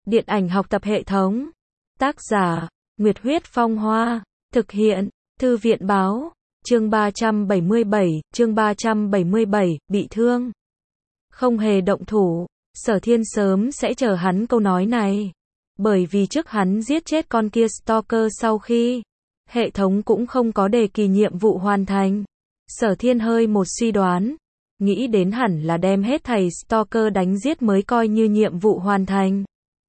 Điện ảnh học tập hệ thống. Tác giả, Nguyệt Huyết Phong Hoa. Thực hiện, Thư viện Báo. Chương 377, bị thương. Không hề động thủ, Sở Thiên sớm sẽ chờ hắn câu nói này. Bởi vì trước hắn giết chết con kia stalker sau khi hệ thống cũng không có đề kỳ nhiệm vụ hoàn thành. Sở Thiên hơi một suy đoán, nghĩ đến hẳn là đem hết thầy stalker đánh giết mới coi như nhiệm vụ hoàn thành.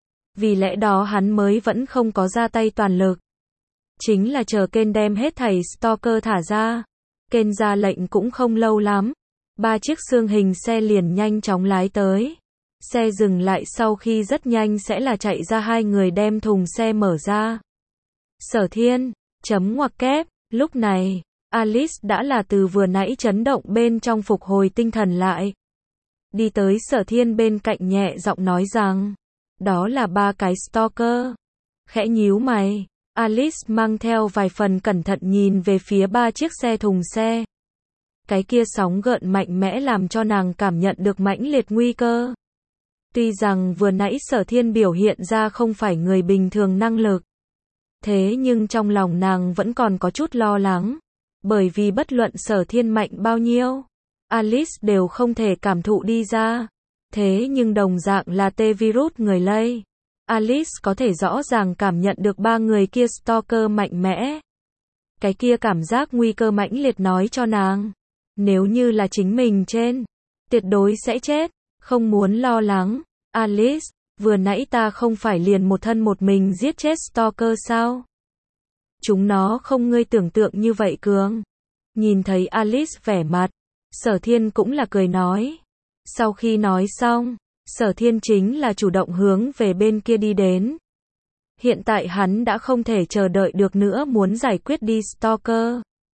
Vì lẽ đó hắn mới vẫn không có ra tay toàn lực. Chính là chờ Ken đem hết thầy stalker thả ra. Ken ra lệnh cũng không lâu lắm. 3 chiếc xương hình xe liền nhanh chóng lái tới. Xe dừng lại sau khi rất nhanh sẽ là chạy ra 2 người đem thùng xe mở ra. Sở Thiên, ngoặc kép, lúc này, Alice đã là từ vừa nãy chấn động bên trong phục hồi tinh thần lại. Đi tới Sở Thiên bên cạnh nhẹ giọng nói rằng, đó là 3 cái stalker. Khẽ nhíu mày, Alice mang theo vài phần cẩn thận nhìn về phía 3 chiếc xe thùng xe. Cái kia sóng gợn mạnh mẽ làm cho nàng cảm nhận được mãnh liệt nguy cơ. Tuy rằng vừa nãy Sở Thiên biểu hiện ra không phải người bình thường năng lực. Thế nhưng trong lòng nàng vẫn còn có chút lo lắng. Bởi vì bất luận Sở Thiên mạnh bao nhiêu, Alice đều không thể cảm thụ đi ra. Thế nhưng đồng dạng là T-virus người lây. Alice có thể rõ ràng cảm nhận được 3 người kia stalker mạnh mẽ. Cái kia cảm giác nguy cơ mãnh liệt nói cho nàng. Nếu như là chính mình trên, tuyệt đối sẽ chết. Không muốn lo lắng. Alice, vừa nãy ta không phải liền một thân một mình giết chết stalker sao? Chúng nó không ngươi tưởng tượng như vậy cường. Nhìn thấy Alice vẻ mặt, Sở Thiên cũng là cười nói. Sau khi nói xong, Sở Thiên chính là chủ động hướng về bên kia đi đến. Hiện tại hắn đã không thể chờ đợi được nữa muốn giải quyết đi stalker.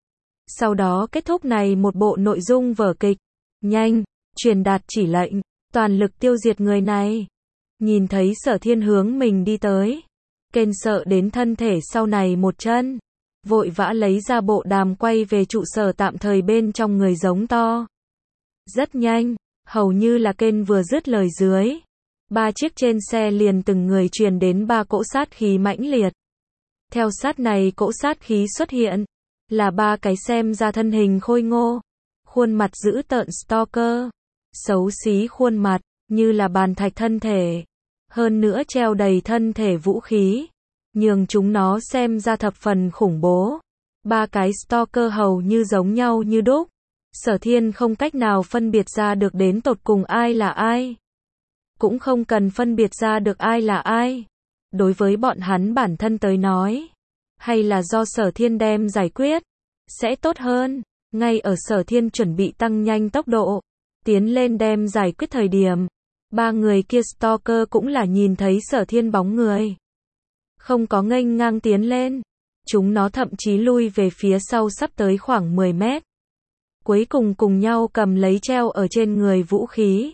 Sau đó kết thúc này một bộ nội dung vở kịch. Nhanh, truyền đạt chỉ lệnh, toàn lực tiêu diệt người này. Nhìn thấy Sở Thiên hướng mình đi tới. Ken sợ đến thân thể sau này một chân. Vội vã lấy ra bộ đàm quay về trụ sở tạm thời bên trong người giống to. Rất nhanh, hầu như là Ken vừa dứt lời dưới. 3 chiếc trên xe liền từng người truyền đến 3 cỗ sát khí mãnh liệt. Theo sát này cỗ sát khí xuất hiện. Là 3 cái xem ra thân hình khôi ngô. Khuôn mặt dữ tợn stalker. Xấu xí khuôn mặt, như là bàn thạch thân thể. Hơn nữa treo đầy thân thể vũ khí. Nhường chúng nó xem ra thập phần khủng bố. 3 cái stalker hầu như giống nhau như đúc. Sở Thiên không cách nào phân biệt ra được đến tột cùng ai là ai. Cũng không cần phân biệt ra được ai là ai. Đối với bọn hắn bản thân tới nói. Hay là do Sở Thiên đem giải quyết. Sẽ tốt hơn. Ngay ở Sở Thiên chuẩn bị tăng nhanh tốc độ. Tiến lên đem giải quyết thời điểm. 3 người kia stalker cũng là nhìn thấy Sở Thiên bóng người. Không có nghênh ngang tiến lên. Chúng nó thậm chí lui về phía sau sắp tới khoảng 10 mét. Cuối cùng cùng nhau cầm lấy treo ở trên người vũ khí.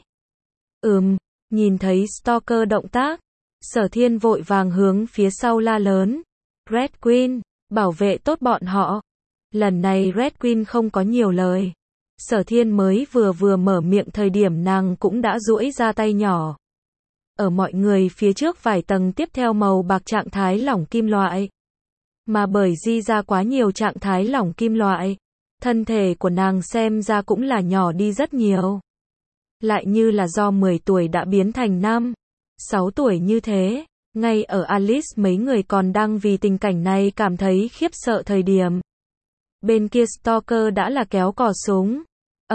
Nhìn thấy stalker động tác. Sở Thiên vội vàng hướng phía sau la lớn. Red Queen, bảo vệ tốt bọn họ. Lần này Red Queen không có nhiều lời. Sở Thiên mới vừa mở miệng thời điểm nàng cũng đã duỗi ra tay nhỏ. Ở mọi người phía trước vài tầng tiếp theo màu bạc trạng thái lỏng kim loại. Mà bởi di ra quá nhiều trạng thái lỏng kim loại, thân thể của nàng xem ra cũng là nhỏ đi rất nhiều. Lại như là do 10 tuổi đã biến thành 5, 6 tuổi như thế. Ngay ở Alice mấy người còn đang vì tình cảnh này cảm thấy khiếp sợ thời điểm. Bên kia stalker đã là kéo cò súng.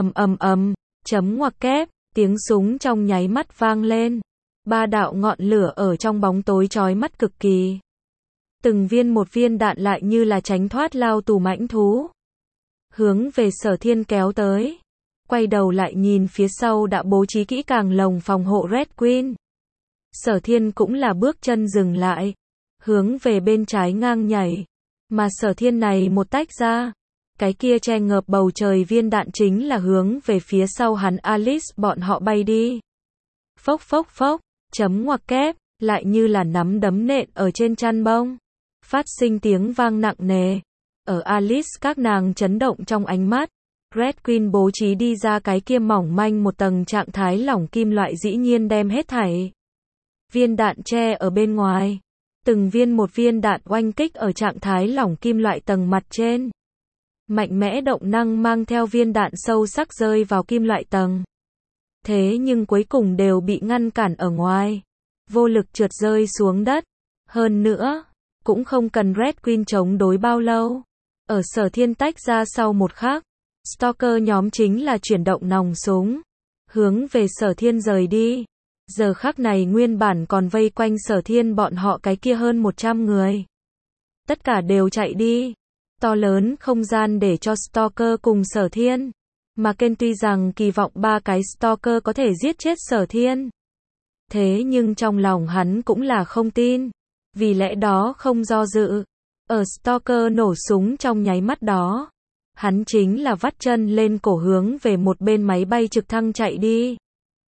Ngoặc kép, tiếng súng trong nháy mắt vang lên. 3 đạo ngọn lửa ở trong bóng tối chói mắt cực kỳ. Từng viên một viên đạn lại như là tránh thoát lao tù mãnh thú. Hướng về Sở Thiên kéo tới. Quay đầu lại nhìn phía sau đã bố trí kỹ càng lồng phòng hộ Red Queen. Sở Thiên cũng là bước chân dừng lại. Hướng về bên trái ngang nhảy. Mà Sở Thiên này một tách ra. Cái kia che ngợp bầu trời viên đạn chính là hướng về phía sau hắn Alice bọn họ bay đi. Phốc phốc phốc, ngoặc kép, lại như là nắm đấm nện ở trên chăn bông. Phát sinh tiếng vang nặng nề. Ở Alice các nàng chấn động trong ánh mắt. Red Queen bố trí đi ra cái kia mỏng manh một tầng trạng thái lỏng kim loại dĩ nhiên đem hết thảy. viên đạn che ở bên ngoài. Từng viên một viên đạn oanh kích ở trạng thái lỏng kim loại tầng mặt trên. Mạnh mẽ động năng mang theo viên đạn sâu sắc rơi vào kim loại tầng. Thế nhưng cuối cùng đều bị ngăn cản ở ngoài. Vô lực trượt rơi xuống đất. Hơn nữa, cũng không cần Red Queen chống đối bao lâu. Ở Sở Thiên tách ra sau một khắc, Stalker nhóm chính là chuyển động nòng súng, hướng về Sở Thiên rời đi. Giờ khắc này nguyên bản còn vây quanh Sở Thiên bọn họ cái kia hơn 100 người. Tất cả đều chạy đi. To lớn không gian để cho Stalker cùng Sở Thiên. Mà Ken tuy rằng kỳ vọng 3 cái Stalker có thể giết chết Sở Thiên. Thế nhưng trong lòng hắn cũng là không tin. Vì lẽ đó không do dự. Ở Stalker nổ súng trong nháy mắt đó. Hắn chính là vắt chân lên cổ hướng về một bên máy bay trực thăng chạy đi.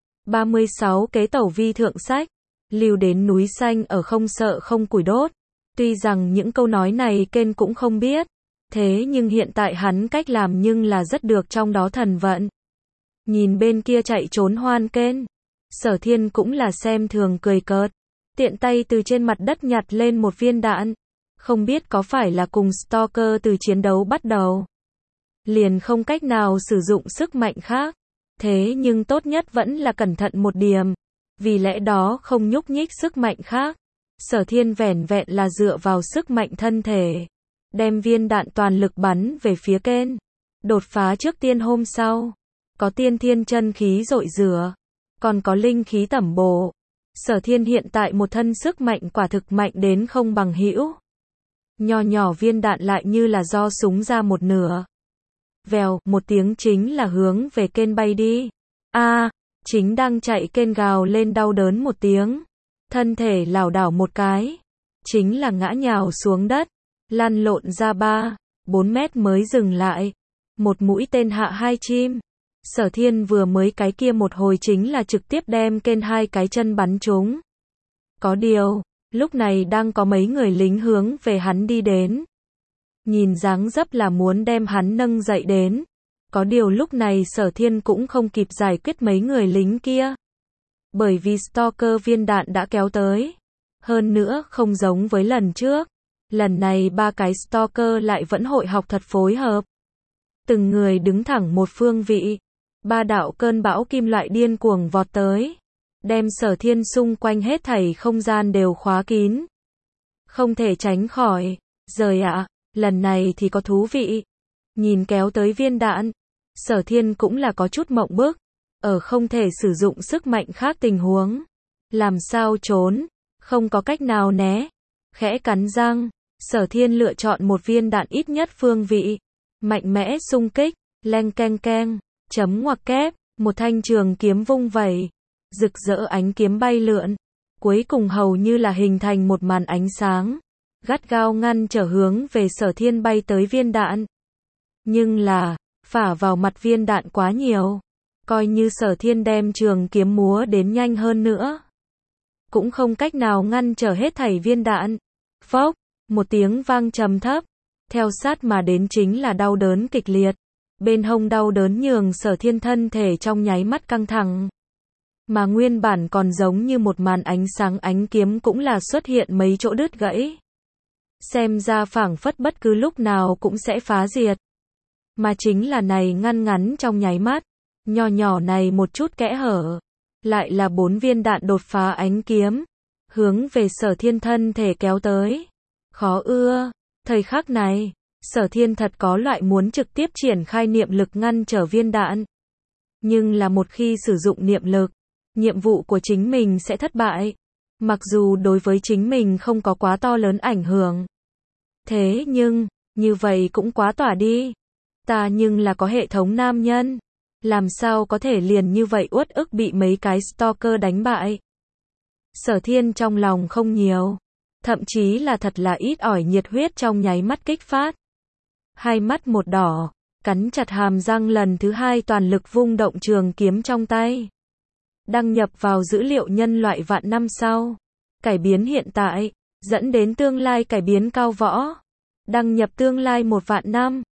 36 kế tẩu vi thượng sách. Lưu đến núi xanh ở không sợ không củi đốt. Tuy rằng những câu nói này Ken cũng không biết. Thế nhưng hiện tại hắn cách làm nhưng là rất được trong đó thần vận. Nhìn bên kia chạy trốn hoan Ken. Sở Thiên cũng là xem thường cười cợt. Tiện tay từ trên mặt đất nhặt lên một viên đạn. Không biết có phải là cùng Stalker từ chiến đấu bắt đầu. Liền không cách nào sử dụng sức mạnh khác. Thế nhưng tốt nhất vẫn là cẩn thận một điểm. Vì lẽ đó không nhúc nhích sức mạnh khác. Sở Thiên vẻn vẹn là dựa vào sức mạnh thân thể. Đem viên đạn toàn lực bắn về phía Ken. Đột phá trước tiên hôm sau. Có tiên thiên chân khí dội rửa. Còn có linh khí tẩm bổ. Sở Thiên hiện tại một thân sức mạnh quả thực mạnh đến không bằng hữu. Nhỏ nhỏ viên đạn lại như là do súng ra một nửa. Vèo, một tiếng chính là hướng về Ken bay đi. Chính đang chạy Ken gào lên đau đớn một tiếng. Thân thể lảo đảo một cái. Chính là ngã nhào xuống đất. Lăn lộn ra 3-4 mét mới dừng lại. Một mũi tên hạ 2 chim. Sở Thiên vừa mới cái kia một hồi chính là trực tiếp đem Ken 2 cái chân bắn trúng. Có điều, lúc này đang có mấy người lính hướng về hắn đi đến. Nhìn dáng dấp là muốn đem hắn nâng dậy đến. Có điều lúc này Sở Thiên cũng không kịp giải quyết mấy người lính kia. Bởi vì Stalker viên đạn đã kéo tới. Hơn nữa không giống với lần trước. Lần này 3 cái Stalker lại vẫn hội học thật phối hợp. Từng người đứng thẳng một phương vị. 3 đạo cơn bão kim loại điên cuồng vọt tới. Đem Sở Thiên xung quanh hết thảy không gian đều khóa kín. Không thể tránh khỏi. Rời ạ, lần này thì có thú vị. Nhìn kéo tới viên đạn. Sở Thiên cũng là có chút mộng bức. Ở không thể sử dụng sức mạnh khác tình huống. Làm sao trốn. Không có cách nào né. Khẽ cắn răng. Sở Thiên lựa chọn một viên đạn ít nhất phương vị. Mạnh mẽ xung kích. Leng keng keng. Chấm ngoặc kép. Một thanh trường kiếm vung vẩy. Rực rỡ ánh kiếm bay lượn. Cuối cùng hầu như là hình thành một màn ánh sáng. Gắt gao ngăn trở hướng về Sở Thiên bay tới viên đạn. Nhưng là, phả vào mặt viên đạn quá nhiều. Coi như Sở Thiên đem trường kiếm múa đến nhanh hơn nữa. Cũng không cách nào ngăn trở hết thảy viên đạn. Phốc, một tiếng vang trầm thấp. Theo sát mà đến chính là đau đớn kịch liệt. Bên hông đau đớn nhường Sở Thiên thân thể trong nháy mắt căng thẳng. Mà nguyên bản còn giống như một màn ánh sáng ánh kiếm cũng là xuất hiện mấy chỗ đứt gãy. Xem ra phảng phất bất cứ lúc nào cũng sẽ phá diệt. Mà chính là này ngăn ngắn trong nháy mắt. Nhỏ nhỏ này một chút kẽ hở. Lại là 4 viên đạn đột phá ánh kiếm. Hướng về Sở Thiên thân thể kéo tới. Khó ưa. Thời khắc này, Sở Thiên thật có loại muốn trực tiếp triển khai niệm lực ngăn trở viên đạn. Nhưng là một khi sử dụng niệm lực, nhiệm vụ của chính mình sẽ thất bại. Mặc dù đối với chính mình không có quá to lớn ảnh hưởng. Thế nhưng, như vậy cũng quá tỏa đi. Ta nhưng là có hệ thống nam nhân. Làm sao có thể liền như vậy uất ức bị mấy cái Stalker đánh bại. Sở Thiên trong lòng không nhiều. Thậm chí là thật là ít ỏi nhiệt huyết trong nháy mắt kích phát. Hai mắt một đỏ, cắn chặt hàm răng lần thứ 2 toàn lực vung động trường kiếm trong tay. Đăng nhập vào dữ liệu nhân loại vạn năm sau. Cải biến hiện tại, dẫn đến tương lai cải biến cao võ. Đăng nhập tương lai 1 vạn năm.